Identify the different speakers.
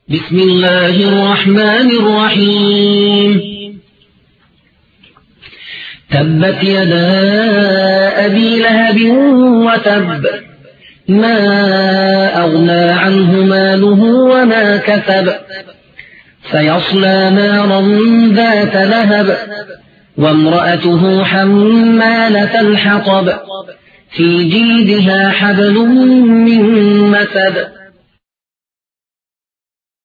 Speaker 1: بسم الله الرحمن الرحيم تبت يدا أبي لهب وتب ما أغنى عنه ماله وما كسب سيصلى نارا ذات لهب وامرأته حمالة الحطب في جيدها حبل من مسد